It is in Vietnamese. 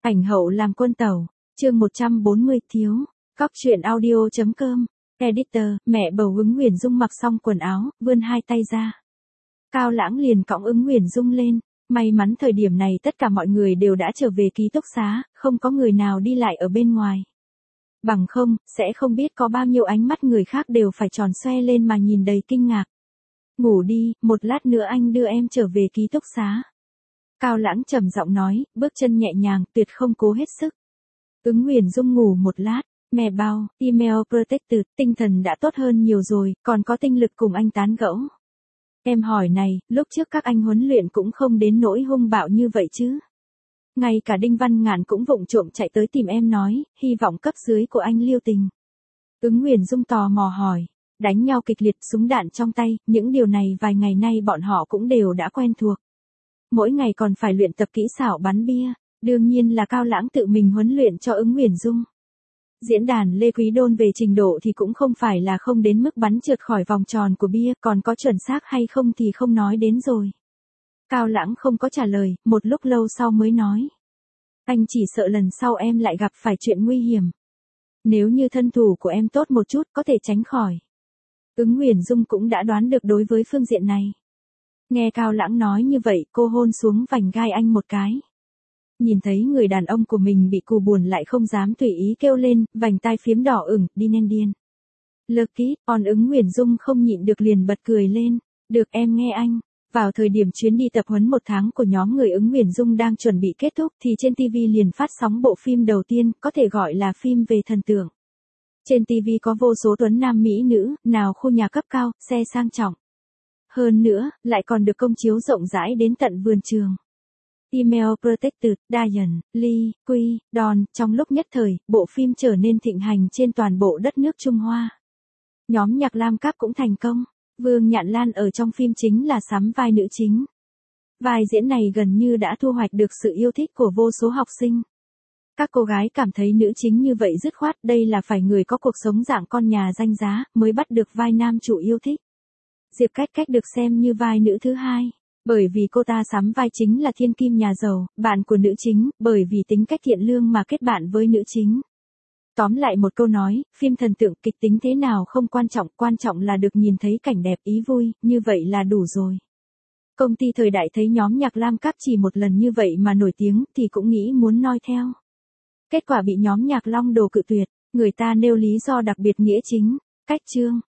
Ảnh hậu làm quân tẩu, chương 140 thiếu, cóc truyện audio.com, editor, mẹ bầu Ứng Nguyễn Dung mặc xong quần áo, vươn hai tay ra. Cao Lãng liền cõng Ứng Nguyễn Dung lên, may mắn thời điểm này tất cả mọi người đều đã trở về ký túc xá, không có người nào đi lại ở bên ngoài. Bằng không, sẽ không biết có bao nhiêu ánh mắt người khác đều phải tròn xoe lên mà nhìn đầy kinh ngạc. Ngủ đi, một lát nữa anh đưa em trở về ký túc xá. Cao Lãng trầm giọng nói, bước chân nhẹ nhàng, tuyệt không cố hết sức. Ứng Nguyễn Dung ngủ một lát, mẹ bao, email protected, tinh thần đã tốt hơn nhiều rồi, còn có tinh lực cùng anh tán gẫu. Em hỏi này, lúc trước các anh huấn luyện cũng không đến nỗi hung bạo như vậy chứ. Ngay cả Đinh Văn Ngạn cũng vụng trộm chạy tới tìm em nói, hy vọng cấp dưới của anh lưu tình. Ứng Nguyễn Dung tò mò hỏi, đánh nhau kịch liệt, súng đạn trong tay, những điều này vài ngày nay bọn họ cũng đều đã quen thuộc. Mỗi ngày còn phải luyện tập kỹ xảo bắn bia, đương nhiên là Cao Lãng tự mình huấn luyện cho Ứng Nguyễn Dung. Diễn đàn Lê Quý Đôn về trình độ thì cũng không phải là không đến mức bắn trượt khỏi vòng tròn của bia, còn có chuẩn xác hay không thì không nói đến rồi. Cao Lãng không có trả lời, một lúc lâu sau mới nói. Anh chỉ sợ lần sau em lại gặp phải chuyện nguy hiểm. Nếu như thân thủ của em tốt một chút có thể tránh khỏi. Ứng Nguyễn Dung cũng đã đoán được đối với phương diện này. Nghe Cao Lãng nói như vậy, cô hôn xuống vành gai anh một cái. Nhìn thấy người đàn ông của mình bị cù buồn lại không dám tùy ý kêu lên, vành tai phiếm đỏ ửng, đi nên điên. Lucky, còn Ứng Nguyễn Dung không nhịn được liền bật cười lên. Được em nghe anh. Vào thời điểm chuyến đi tập huấn 1 tháng của nhóm người Ứng Nguyễn Dung đang chuẩn bị kết thúc thì trên TV liền phát sóng bộ phim đầu tiên, có thể gọi là phim về thần tượng. Trên TV có vô số tuấn nam mỹ nữ, nào khu nhà cấp cao, xe sang trọng. Hơn nữa, lại còn được công chiếu rộng rãi đến tận vườn trường. Email Protected, Diane, Lee, Quy, Don, trong lúc nhất thời, bộ phim trở nên thịnh hành trên toàn bộ đất nước Trung Hoa. Nhóm nhạc Lam Các cũng thành công. Vương Nhạn Lan ở trong phim chính là sắm vai nữ chính. Vai diễn này gần như đã thu hoạch được sự yêu thích của vô số học sinh. Các cô gái cảm thấy nữ chính như vậy dứt khoát, đây là phải người có cuộc sống dạng con nhà danh giá, mới bắt được vai nam chủ yêu thích. Diệp Cách Cách được xem như vai nữ thứ hai, bởi vì cô ta sắm vai chính là thiên kim nhà giàu, bạn của nữ chính, bởi vì tính cách thiện lương mà kết bạn với nữ chính. Tóm lại một câu nói, phim thần tượng kịch tính thế nào không quan trọng là được nhìn thấy cảnh đẹp ý vui, như vậy là đủ rồi. Công ty Thời Đại thấy nhóm nhạc Lam Các chỉ một lần như vậy mà nổi tiếng thì cũng nghĩ muốn noi theo. Kết quả bị nhóm nhạc Long Đồ cự tuyệt, người ta nêu lý do đặc biệt nghĩa chính, cách chương,